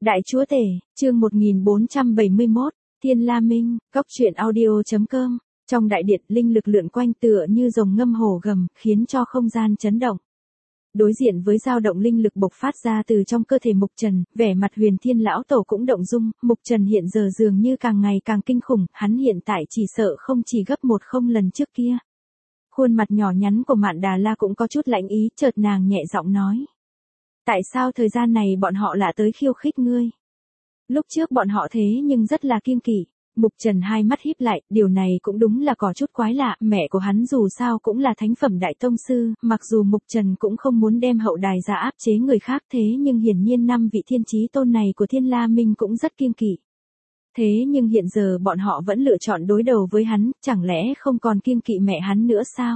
Đại Chúa Tể, chương 1471, Thiên La Minh, Cốc truyện audio.com. Trong đại điện, linh lực lượn quanh tựa như rồng ngâm hổ gầm, khiến cho không gian chấn động. Đối diện với dao động linh lực bộc phát ra từ trong cơ thể Mục Trần, vẻ mặt Huyền Thiên lão tổ cũng động dung, Mục Trần hiện giờ dường như càng ngày càng kinh khủng, hắn hiện tại chỉ sợ không chỉ gấp 10 lần trước kia. Khuôn mặt nhỏ nhắn của Mạn Đà La cũng có chút lạnh ý, chợt nàng nhẹ giọng nói: tại sao thời gian này bọn họ lại tới khiêu khích ngươi? Lúc trước bọn họ thế nhưng rất là kiêng kỵ. Mục Trần hai mắt híp lại, điều này cũng đúng là có chút quái lạ, mẹ của hắn dù sao cũng là thánh phẩm đại tông sư, mặc dù Mục Trần cũng không muốn đem hậu đài ra áp chế người khác, thế nhưng hiển nhiên 5 vị thiên chí tôn này của Thiên La Minh cũng rất kiêng kỵ. Thế nhưng hiện giờ bọn họ vẫn lựa chọn đối đầu với hắn, chẳng lẽ không còn kiêng kỵ mẹ hắn nữa sao?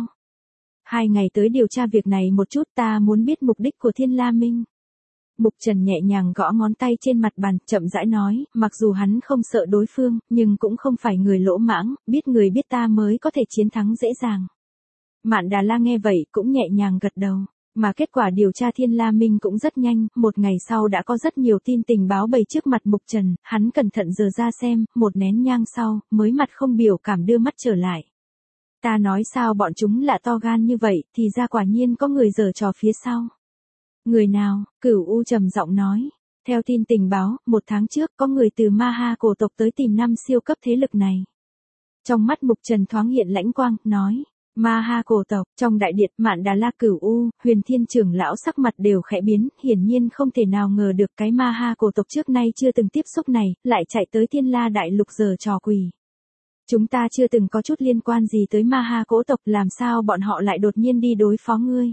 2 ngày tới điều tra việc này một chút, ta muốn biết mục đích của Thiên La Minh. Mục Trần nhẹ nhàng gõ ngón tay trên mặt bàn, chậm rãi nói, mặc dù hắn không sợ đối phương, nhưng cũng không phải người lỗ mãng, biết người biết ta mới có thể chiến thắng dễ dàng. Mạn Đà La nghe vậy cũng nhẹ nhàng gật đầu, mà kết quả điều tra Thiên La Minh cũng rất nhanh, một ngày sau đã có rất nhiều tin tình báo bày trước mặt Mục Trần, hắn cẩn thận dò ra xem, một nén nhang sau, mới mặt không biểu cảm đưa mắt trở lại. Ta nói sao bọn chúng là to gan như vậy, thì ra quả nhiên có người giở trò phía sau. Người nào? Cửu U trầm giọng nói. Theo tin tình báo, 1 tháng trước có người từ Ma Ha cổ tộc tới tìm 5 siêu cấp thế lực này. Trong mắt Mục Trần thoáng hiện lãnh quang, nói. Ma Ha cổ tộc, trong đại điện Mạn Đà La, Cửu U, Huyền Thiên trưởng lão sắc mặt đều khẽ biến, hiển nhiên không thể nào ngờ được cái Ma Ha cổ tộc trước nay chưa từng tiếp xúc này, lại chạy tới Thiên La đại lục giở trò quỷ. Chúng ta chưa từng có chút liên quan gì tới Ma Ha cổ tộc, làm sao bọn họ lại đột nhiên đi đối phó ngươi?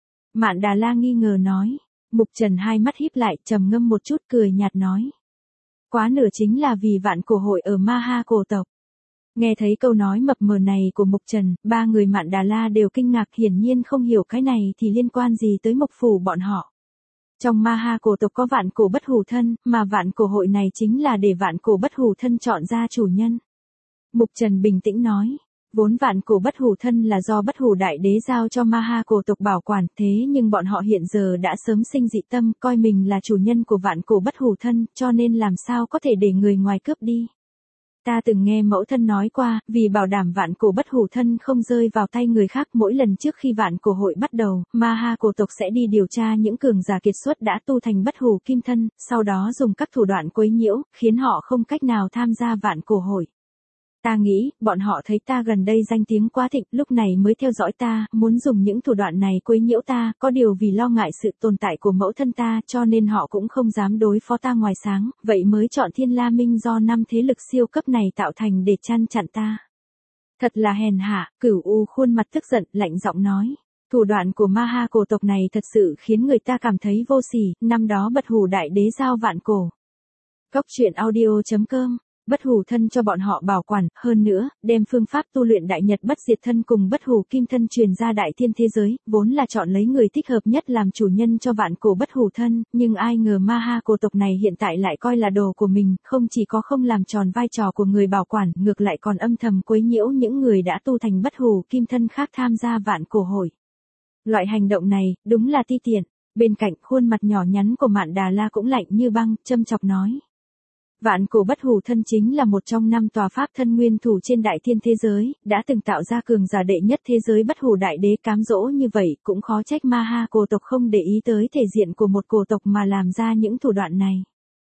Mạn Đà La nghi ngờ nói. Mục Trần hai mắt híp lại, trầm ngâm một chút, cười nhạt nói. Quá nửa chính là vì vạn cổ hội ở Ma Ha cổ tộc. Nghe thấy câu nói mập mờ này của Mục Trần, 3 người Mạn Đà La đều kinh ngạc, hiển nhiên không hiểu cái này thì liên quan gì tới Mộc phủ bọn họ. Trong Ma Ha cổ tộc có vạn cổ bất hủ thân, mà vạn cổ hội này chính là để vạn cổ bất hủ thân chọn ra chủ nhân. Mục Trần bình tĩnh nói. Vốn vạn cổ bất hủ thân là do bất hủ đại đế giao cho Ma Ha cổ tộc bảo quản, thế nhưng bọn họ hiện giờ đã sớm sinh dị tâm, coi mình là chủ nhân của vạn cổ bất hủ thân, cho nên làm sao có thể để người ngoài cướp đi. Ta từng nghe mẫu thân nói qua, vì bảo đảm vạn cổ bất hủ thân không rơi vào tay người khác, mỗi lần trước khi vạn cổ hội bắt đầu, Ma Ha cổ tộc sẽ đi điều tra những cường giả kiệt xuất đã tu thành bất hủ kim thân, sau đó dùng các thủ đoạn quấy nhiễu, khiến họ không cách nào tham gia vạn cổ hội. Ta nghĩ, bọn họ thấy ta gần đây danh tiếng quá thịnh, lúc này mới theo dõi ta, muốn dùng những thủ đoạn này quấy nhiễu ta, có điều vì lo ngại sự tồn tại của mẫu thân ta, cho nên họ cũng không dám đối phó ta ngoài sáng, vậy mới chọn Thiên La Minh do 5 thế lực siêu cấp này tạo thành để chăn chặn ta. Thật là hèn hạ, Cửu U khuôn mặt tức giận, lạnh giọng nói. Thủ đoạn của Ma Ha cổ tộc này thật sự khiến người ta cảm thấy vô sỉ, năm đó bất hủ đại đế giao vạn cổ. Cốc truyện audio.com. Bất hủ thân cho bọn họ bảo quản, hơn nữa, đem phương pháp tu luyện đại nhật bất diệt thân cùng bất hủ kim thân truyền ra đại thiên thế giới, vốn là chọn lấy người thích hợp nhất làm chủ nhân cho vạn cổ bất hủ thân, nhưng ai ngờ Ma Ha cổ tộc này hiện tại lại coi là đồ của mình, không chỉ có không làm tròn vai trò của người bảo quản, ngược lại còn âm thầm quấy nhiễu những người đã tu thành bất hủ kim thân khác tham gia vạn cổ hội. Loại hành động này, đúng là ti tiện. Bên cạnh, khuôn mặt nhỏ nhắn của Mạn Đà La cũng lạnh như băng, châm chọc nói. Vạn cổ bất hủ thân chính là một trong 5 tòa pháp thân nguyên thủ trên đại thiên thế giới, đã từng tạo ra cường giả đệ nhất thế giới bất hủ đại đế, cám dỗ như vậy, cũng khó trách Ma Ha cổ tộc không để ý tới thể diện của một cổ tộc mà làm ra những thủ đoạn này.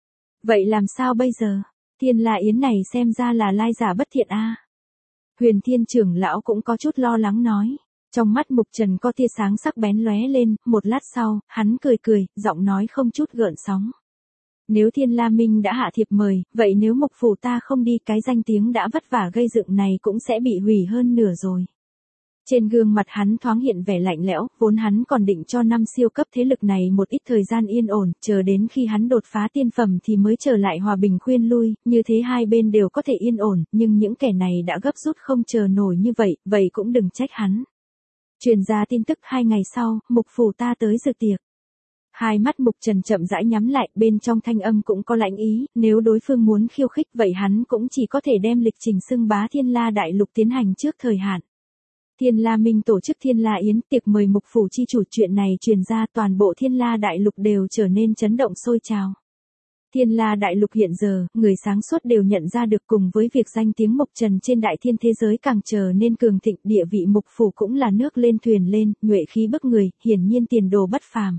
Vậy làm sao bây giờ? Thiên La Yến này xem ra là lai giả bất thiện a. Huyền Thiên trưởng lão cũng có chút lo lắng nói. Trong mắt Mục Trần có tia sáng sắc bén lóe lên, một lát sau, hắn cười cười, giọng nói không chút gợn sóng. Nếu Thiên La Minh đã hạ thiệp mời, vậy nếu Mộc phủ ta không đi, cái danh tiếng đã vất vả gây dựng này cũng sẽ bị hủy hơn nửa rồi. Trên gương mặt hắn thoáng hiện vẻ lạnh lẽo, vốn hắn còn định cho 5 siêu cấp thế lực này một ít thời gian yên ổn, chờ đến khi hắn đột phá tiên phẩm thì mới trở lại hòa bình khuyên lui, như thế hai bên đều có thể yên ổn, nhưng những kẻ này đã gấp rút không chờ nổi như vậy, vậy cũng đừng trách hắn. Truyền ra tin tức 2 ngày sau, Mộc phủ ta tới dự tiệc. Hai mắt Mục Trần chậm rãi nhắm lại, bên trong thanh âm cũng có lãnh ý, nếu đối phương muốn khiêu khích vậy hắn cũng chỉ có thể đem lịch trình xưng bá Thiên La đại lục tiến hành trước thời hạn. Thiên La Minh tổ chức Thiên La Yến, tiệc mời Mục phủ chi chủ, chuyện này truyền ra toàn bộ Thiên La đại lục đều trở nên chấn động sôi trào. Thiên La Đại Lục hiện giờ, người sáng suốt đều nhận ra được cùng với việc danh tiếng Mục Trần trên đại thiên thế giới càng trở nên cường thịnh, địa vị Mục Phủ cũng là nước lên thuyền lên, nhuệ khí bức người, hiển nhiên tiền đồ bất phàm.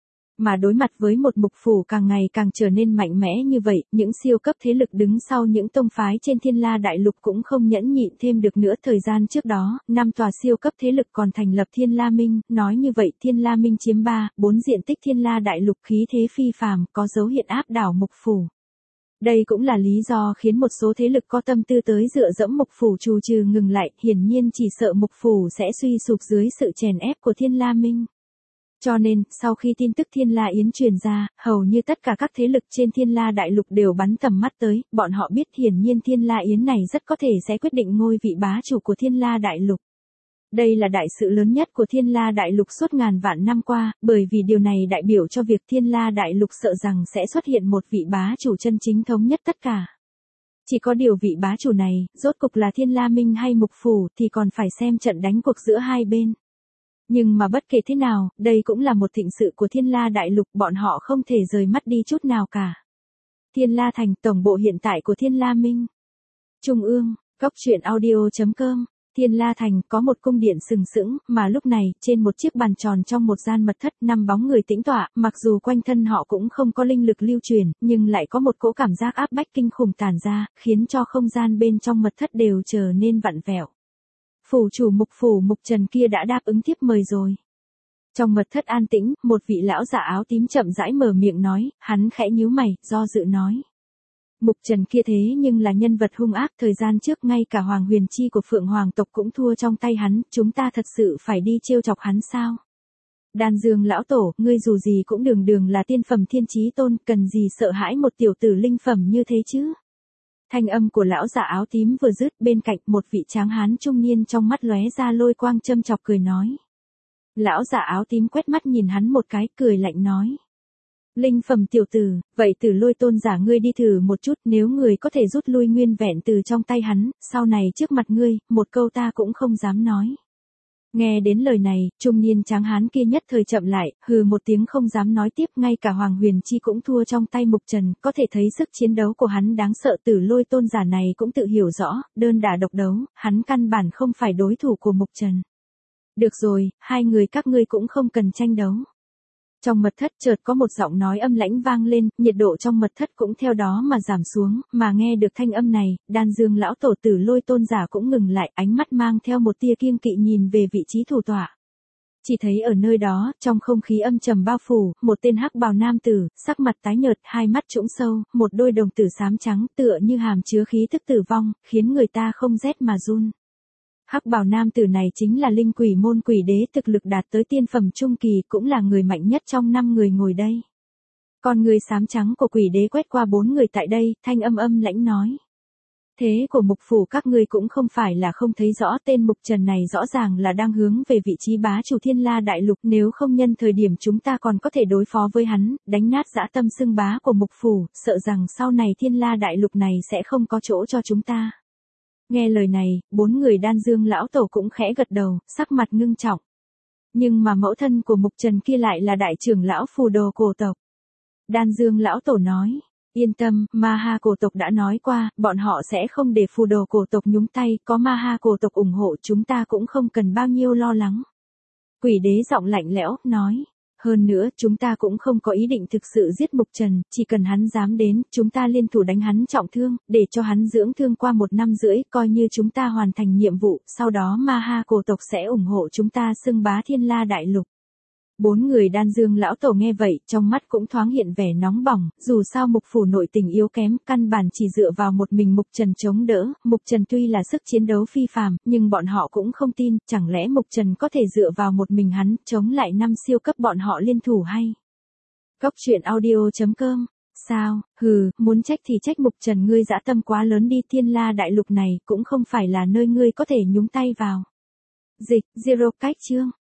Mà đối mặt với một Mục Phủ càng ngày càng trở nên mạnh mẽ như vậy, những siêu cấp thế lực đứng sau những tông phái trên Thiên La Đại Lục cũng không nhẫn nhịn thêm được nữa. Thời gian trước đó, 5 tòa siêu cấp thế lực còn thành lập Thiên La Minh, nói như vậy Thiên La Minh chiếm 3/4 diện tích Thiên La Đại Lục, khí thế phi phàm, có dấu hiện áp đảo Mục Phủ. Đây cũng là lý do khiến một số thế lực có tâm tư tới dựa dẫm Mục Phủ trù trừ ngừng lại, hiển nhiên chỉ sợ Mục Phủ sẽ suy sụp dưới sự chèn ép của Thiên La Minh. Cho nên, sau khi tin tức Thiên La Yến truyền ra, hầu như tất cả các thế lực trên Thiên La Đại Lục đều bắn tầm mắt tới, bọn họ biết hiển nhiên Thiên La Yến này rất có thể sẽ quyết định ngôi vị bá chủ của Thiên La Đại Lục. Đây là đại sự lớn nhất của Thiên La Đại Lục suốt ngàn vạn năm qua, bởi vì điều này đại biểu cho việc Thiên La Đại Lục sợ rằng sẽ xuất hiện một vị bá chủ chân chính thống nhất tất cả. Chỉ có điều vị bá chủ này, rốt cục là Thiên La Minh hay Mục Phủ thì còn phải xem trận đánh cuộc giữa hai bên. Nhưng mà bất kể thế nào, đây cũng là một thịnh sự của Thiên La Đại Lục, bọn họ không thể rời mắt đi chút nào cả. Thiên La Thành, tổng bộ hiện tại của Thiên La Minh. Trung ương, góc truyện audio.com. Thiên La Thành có một cung điện sừng sững, mà lúc này, trên một chiếc bàn tròn trong một gian mật thất, 5 bóng người tĩnh tọa, mặc dù quanh thân họ cũng không có linh lực lưu truyền, nhưng lại có một cỗ cảm giác áp bách kinh khủng tản ra, khiến cho không gian bên trong mật thất đều trở nên vặn vẹo. Phủ chủ Mục Phủ Mục Trần kia đã đáp ứng thiếp mời rồi. Trong mật thất an tĩnh, một vị lão giả áo tím chậm rãi mở miệng nói, hắn khẽ nhíu mày, do dự nói. Mục Trần kia thế nhưng là nhân vật hung ác, thời gian trước ngay cả Hoàng Huyền Chi của Phượng Hoàng tộc cũng thua trong tay hắn, chúng ta thật sự phải đi trêu chọc hắn sao? Đan Dương lão tổ, ngươi dù gì cũng đường đường là tiên phẩm thiên chí tôn, cần gì sợ hãi một tiểu tử linh phẩm như thế chứ? Thanh âm của lão giả áo tím vừa dứt, bên cạnh một vị tráng hán trung niên trong mắt lóe ra lôi quang châm chọc cười nói. Lão giả áo tím quét mắt nhìn hắn một cái, cười lạnh nói. Linh phẩm tiểu tử, vậy Tử Lôi tôn giả ngươi đi thử một chút, nếu người có thể rút lui nguyên vẹn từ trong tay hắn, sau này trước mặt ngươi, một câu ta cũng không dám nói. Nghe đến lời này, trung niên tráng hán kia nhất thời chậm lại, hừ một tiếng không dám nói tiếp, ngay cả Hoàng Huyền Chi cũng thua trong tay Mục Trần, có thể thấy sức chiến đấu của hắn đáng sợ. Tử Lôi tôn giả này cũng tự hiểu rõ, đơn đả độc đấu, hắn căn bản không phải đối thủ của Mục Trần. Được rồi, hai người các ngươi cũng không cần tranh đấu. Trong mật thất chợt có một giọng nói âm lãnh vang lên, nhiệt độ trong mật thất cũng theo đó mà giảm xuống, mà nghe được thanh âm này, Đan Dương lão tổ Tử Lôi tôn giả cũng ngừng lại, ánh mắt mang theo một tia kiêng kỵ nhìn về vị trí thủ tọa. Chỉ thấy ở nơi đó, trong không khí âm trầm bao phủ, một tên hắc bào nam tử, sắc mặt tái nhợt, hai mắt trũng sâu, một đôi đồng tử xám trắng tựa như hàm chứa khí tức tử vong, khiến người ta không rét mà run. Hắc bào nam tử này chính là linh quỷ môn quỷ đế, thực lực đạt tới tiên phẩm trung kỳ, cũng là người mạnh nhất trong 5 người ngồi đây. Con người xám trắng của quỷ đế quét qua 4 người tại đây, thanh âm âm lãnh nói. Thế của Mục Phủ các ngươi cũng không phải là không thấy rõ, tên Mục Trần này rõ ràng là đang hướng về vị trí bá chủ Thiên La Đại Lục, nếu không nhân thời điểm chúng ta còn có thể đối phó với hắn, đánh nát dã tâm xưng bá của Mục Phủ, sợ rằng sau này Thiên La Đại Lục này sẽ không có chỗ cho chúng ta. Nghe lời này, 4 người Đan Dương lão tổ cũng khẽ gật đầu, sắc mặt ngưng trọng. Nhưng mà mẫu thân của Mục Trần kia lại là đại trưởng lão Phù Đồ cổ tộc. Đan Dương lão tổ nói, yên tâm, Ma Ha cổ tộc đã nói qua, bọn họ sẽ không để Phù Đồ cổ tộc nhúng tay, có Ma Ha cổ tộc ủng hộ chúng ta cũng không cần bao nhiêu lo lắng. Quỷ đế giọng lạnh lẽo, nói. Hơn nữa, chúng ta cũng không có ý định thực sự giết Mục Trần, chỉ cần hắn dám đến, chúng ta liên thủ đánh hắn trọng thương, để cho hắn dưỡng thương qua 1 năm rưỡi, coi như chúng ta hoàn thành nhiệm vụ, sau đó Ma Ha cổ tộc sẽ ủng hộ chúng ta xưng bá Thiên La Đại Lục. 4 người Đan Dương lão tổ nghe vậy, trong mắt cũng thoáng hiện vẻ nóng bỏng, dù sao Mục Phủ nội tình yếu kém, căn bản chỉ dựa vào một mình Mục Trần chống đỡ, Mục Trần tuy là sức chiến đấu phi phàm, nhưng bọn họ cũng không tin, chẳng lẽ Mục Trần có thể dựa vào một mình hắn, chống lại 5 siêu cấp bọn họ liên thủ hay? Góc truyện audio.com. Sao, muốn trách thì trách Mục Trần, ngươi dã tâm quá lớn đi, Thiên La Đại Lục này cũng không phải là nơi ngươi có thể nhúng tay vào. Dịch, Zero cách chương.